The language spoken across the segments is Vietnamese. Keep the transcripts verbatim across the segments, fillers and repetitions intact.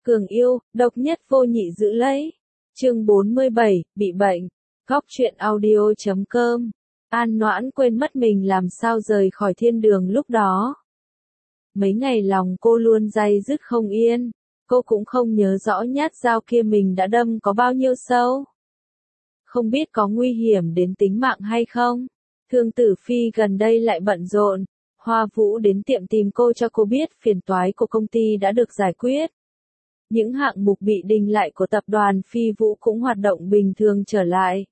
Cường yêu, độc nhất vô nhị giữ lấy. Chương bốn mươi bảy, bị bệnh. Góc truyện audio chấm com. An Noãn quên mất mình làm sao rời khỏi thiên đường lúc đó. Mấy ngày lòng cô luôn day dứt không yên, cô cũng không nhớ rõ nhát dao kia mình đã đâm có bao nhiêu sâu. Không biết có nguy hiểm đến tính mạng hay không. Thương Tử Phi gần đây lại bận rộn, Hoa Vũ đến tiệm tìm cô cho cô biết phiền toái của công ty đã được giải quyết. Những hạng mục bị đình lại của tập đoàn Phi Vũ cũng hoạt động bình thường trở lại.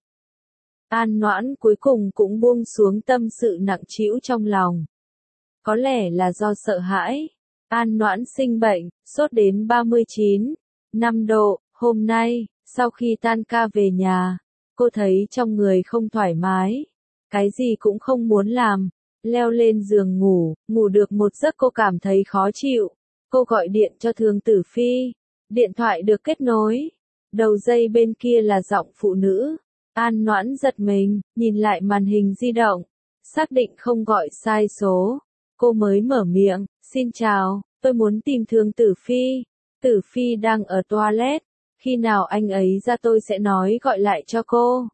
An Noãn cuối cùng cũng buông xuống tâm sự nặng trĩu trong lòng. Có lẽ là do sợ hãi, An Noãn sinh bệnh, sốt đến ba mươi chín phẩy năm độ, hôm nay, sau khi tan ca về nhà, cô thấy trong người không thoải mái, cái gì cũng không muốn làm, leo lên giường ngủ, ngủ được một giấc cô cảm thấy khó chịu, cô gọi điện cho Thương Tử Phi, điện thoại được kết nối, đầu dây bên kia là giọng phụ nữ, An Noãn giật mình, nhìn lại màn hình di động, xác định không gọi sai số. Cô mới mở miệng, xin chào, tôi muốn tìm Thương Tử Phi. Tử Phi đang ở toilet, khi nào anh ấy ra tôi sẽ nói gọi lại cho cô.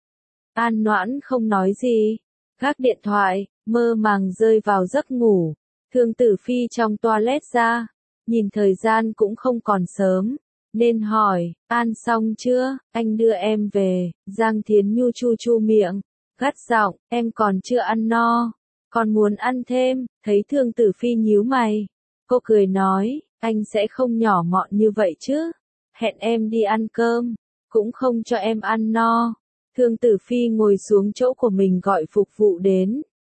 An Noãn không nói gì, gác điện thoại, mơ màng rơi vào giấc ngủ. Thương Tử Phi trong toilet ra, nhìn thời gian cũng không còn sớm, nên hỏi, An xong chưa, anh đưa em về. Giang Thiến Nhu chu chu miệng, gắt giọng, em còn chưa ăn no. Còn muốn ăn thêm, thấy Thương Tử Phi nhíu mày. Cô cười nói, anh sẽ không nhỏ mọn như vậy chứ. Hẹn em đi ăn cơm, cũng không cho em ăn no. Thương Tử Phi ngồi xuống chỗ của mình gọi phục vụ đến.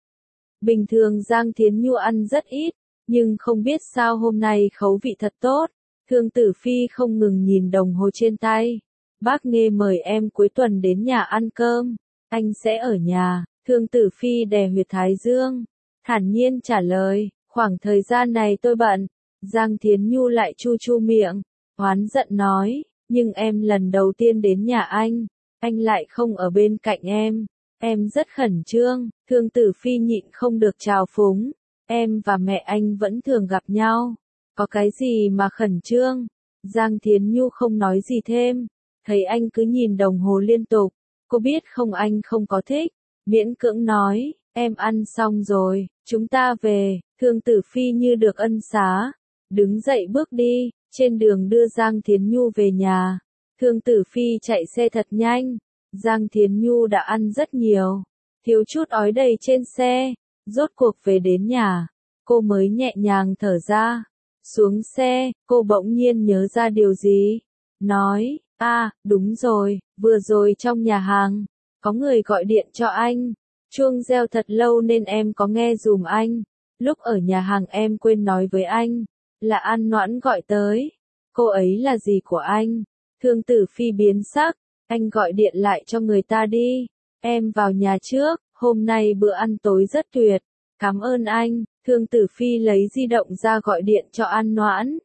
Bình thường Giang Thiến Nhu ăn rất ít, nhưng không biết sao hôm nay khẩu vị thật tốt. Thương Tử Phi không ngừng nhìn đồng hồ trên tay. Bác Nghê mời em cuối tuần đến nhà ăn cơm. Anh sẽ ở nhà. Thương Tử Phi đè huyệt thái dương, thản nhiên trả lời, khoảng thời gian này tôi bận. Giang Thiến Nhu lại chu chu miệng, oán giận nói, nhưng em lần đầu tiên đến nhà anh, anh lại không ở bên cạnh em, em rất khẩn trương. Thương Tử Phi nhịn không được trào phúng, em và mẹ anh vẫn thường gặp nhau, có cái gì mà khẩn trương. Giang Thiến Nhu không nói gì thêm, thấy anh cứ nhìn đồng hồ liên tục, cô biết không anh không có thích. Miễn cưỡng nói, em ăn xong rồi, chúng ta về. Thương Tử Phi như được ân xá, đứng dậy bước đi, trên đường đưa Giang Thiến Nhu về nhà. Thương Tử Phi chạy xe thật nhanh, Giang Thiến Nhu đã ăn rất nhiều, thiếu chút ói đầy trên xe, rốt cuộc về đến nhà, cô mới nhẹ nhàng thở ra. Xuống xe, cô bỗng nhiên nhớ ra điều gì, nói, a, à, đúng rồi, vừa rồi trong nhà hàng. Có người gọi điện cho anh, chuông reo thật lâu nên em có nghe dùm anh. Lúc ở nhà hàng em quên nói với anh, là An Noãn gọi tới. Cô ấy là gì của anh? Thương Tử Phi biến sắc, anh gọi điện lại cho người ta đi. Em vào nhà trước, hôm nay bữa ăn tối rất tuyệt. Cảm ơn anh. Thương Tử Phi lấy di động ra gọi điện cho An Noãn.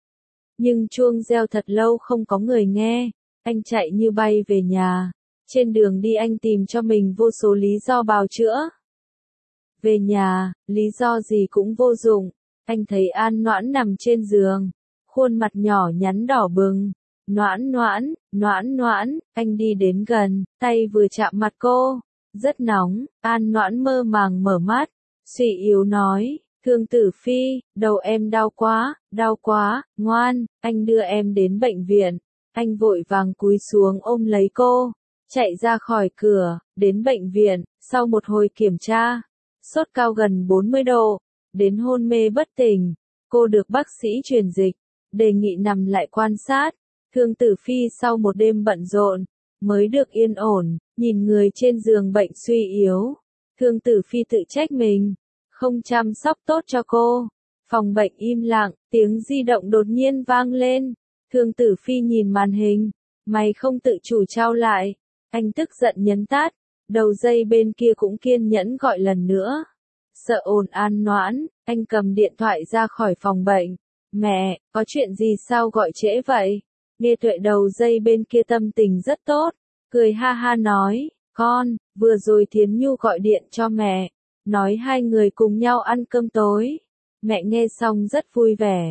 Nhưng chuông reo thật lâu không có người nghe, anh chạy như bay về nhà. Trên đường đi anh tìm cho mình vô số lý do bào chữa. Về nhà, lý do gì cũng vô dụng. Anh thấy An Noãn nằm trên giường, khuôn mặt nhỏ nhắn đỏ bừng. Noãn Noãn, Noãn Noãn, anh đi đến gần, tay vừa chạm mặt cô. Rất nóng, An Noãn mơ màng mở mắt, suy yếu nói, Thương Tử Phi, đầu em đau quá, đau quá, ngoan, anh đưa em đến bệnh viện. Anh vội vàng cúi xuống ôm lấy cô. Chạy ra khỏi cửa, đến bệnh viện, sau một hồi kiểm tra, sốt cao gần bốn mươi độ, đến hôn mê bất tỉnh, cô được bác sĩ truyền dịch, đề nghị nằm lại quan sát. Thương Tử Phi sau một đêm bận rộn, mới được yên ổn, nhìn người trên giường bệnh suy yếu. Thương Tử Phi tự trách mình, không chăm sóc tốt cho cô. Phòng bệnh im lặng, tiếng di động đột nhiên vang lên. Thương Tử Phi nhìn màn hình, mày không tự chủ trao lại. Anh tức giận nhấn tắt, đầu dây bên kia cũng kiên nhẫn gọi lần nữa. Sợ ồn An Noãn, anh cầm điện thoại ra khỏi phòng bệnh. Mẹ, có chuyện gì sao gọi trễ vậy? Nghe Tuệ đầu dây bên kia tâm tình rất tốt, cười ha ha nói, con, vừa rồi Thiến Nhu gọi điện cho mẹ, nói hai người cùng nhau ăn cơm tối. Mẹ nghe xong rất vui vẻ,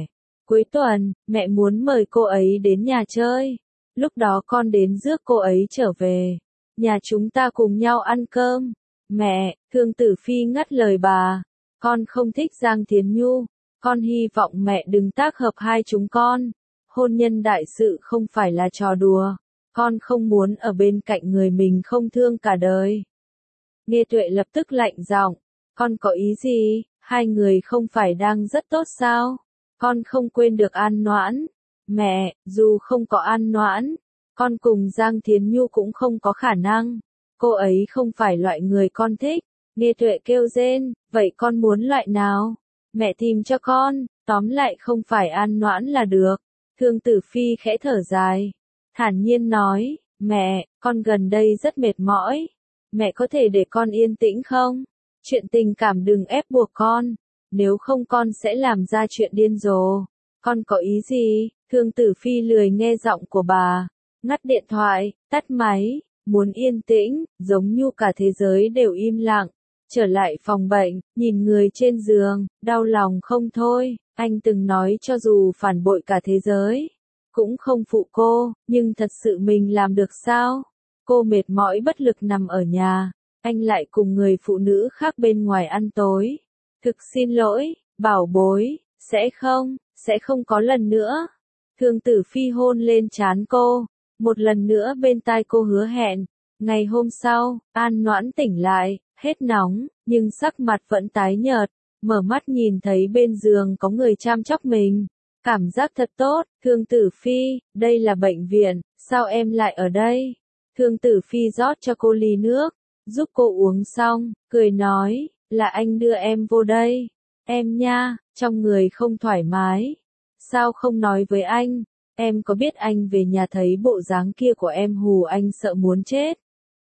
Cuối tuần, mẹ muốn mời cô ấy đến nhà chơi. Lúc đó con đến rước cô ấy trở về. Nhà chúng ta cùng nhau ăn cơm. Mẹ, Thương Tử Phi ngắt lời bà. Con không thích Giang Thiến Nhu. Con hy vọng mẹ đừng tác hợp hai chúng con. Hôn nhân đại sự không phải là trò đùa. Con không muốn ở bên cạnh người mình không thương cả đời. Nghe Tuệ lập tức lạnh giọng. Con có ý gì? Hai người không phải đang rất tốt sao? Con không quên được An Noãn. Mẹ, dù không có An Noãn, con cùng Giang Thiến Nhu cũng không có khả năng. Cô ấy không phải loại người con thích. Nghe Tuệ kêu rên, vậy con muốn loại nào? Mẹ tìm cho con, tóm lại không phải An Noãn là được. Thương Tử Phi khẽ thở dài, thản nhiên nói, mẹ, con gần đây rất mệt mỏi. Mẹ có thể để con yên tĩnh không? Chuyện tình cảm đừng ép buộc con, nếu không con sẽ làm ra chuyện điên rồ. Con có ý gì? Thương Tử Phi lười nghe giọng của bà, ngắt điện thoại, tắt máy, muốn yên tĩnh, giống như cả thế giới đều im lặng. Trở lại phòng bệnh, nhìn người trên giường, đau lòng không thôi. Anh từng nói cho dù phản bội cả thế giới, cũng không phụ cô, nhưng thật sự mình làm được sao? Cô mệt mỏi bất lực nằm ở nhà, anh lại cùng người phụ nữ khác bên ngoài ăn tối. Thực xin lỗi, bảo bối, sẽ không, sẽ không có lần nữa. Thương Tử Phi hôn lên trán cô, một lần nữa bên tai cô hứa hẹn. Ngày hôm sau, An Noãn tỉnh lại, hết nóng, nhưng sắc mặt vẫn tái nhợt, mở mắt nhìn thấy bên giường có người chăm sóc mình. Cảm giác thật tốt, Thương Tử Phi, đây là bệnh viện, sao em lại ở đây? Thương Tử Phi rót cho cô ly nước, giúp cô uống xong, cười nói, là anh đưa em vô đây. Em nha, trong người không thoải mái. Sao không nói với anh? Em có biết anh về nhà thấy bộ dáng kia của em hù anh sợ muốn chết.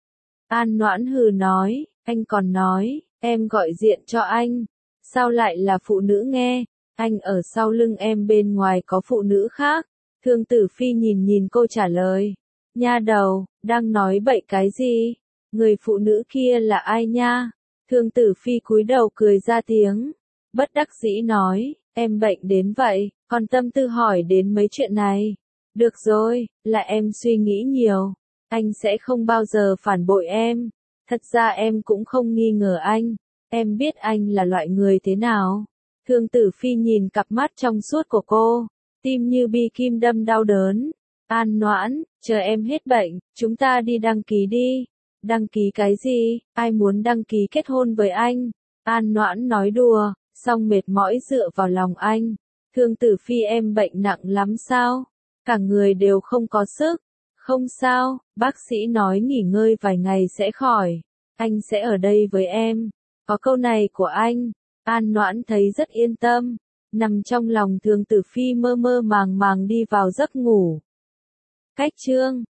An Noãn hừ nói, anh còn nói, em gọi diện cho anh. Sao lại là phụ nữ nghe? Anh ở sau lưng em bên ngoài có phụ nữ khác. Thương Tử Phi nhìn nhìn cô trả lời. Nha đầu, đang nói bậy cái gì? Người phụ nữ kia là ai nha? Thương Tử Phi cúi đầu cười ra tiếng. Bất đắc dĩ nói, em bệnh đến vậy, còn tâm tư hỏi đến mấy chuyện này. Được rồi, là em suy nghĩ nhiều. Anh sẽ không bao giờ phản bội em. Thật ra em cũng không nghi ngờ anh. Em biết anh là loại người thế nào. Thương Tử Phi nhìn cặp mắt trong suốt của cô, tim như bi kim đâm đau đớn. An Noãn, chờ em hết bệnh, chúng ta đi đăng ký đi. Đăng ký cái gì? Ai muốn đăng ký kết hôn với anh? An Noãn nói đùa, xong mệt mỏi dựa vào lòng anh. Thương Tử Phi em bệnh nặng lắm sao? Cả người đều không có sức. Không sao, bác sĩ nói nghỉ ngơi vài ngày sẽ khỏi. Anh sẽ ở đây với em. Có câu này của anh, An Noãn thấy rất yên tâm. Nằm trong lòng Thương Tử Phi mơ mơ màng màng đi vào giấc ngủ. Cách chương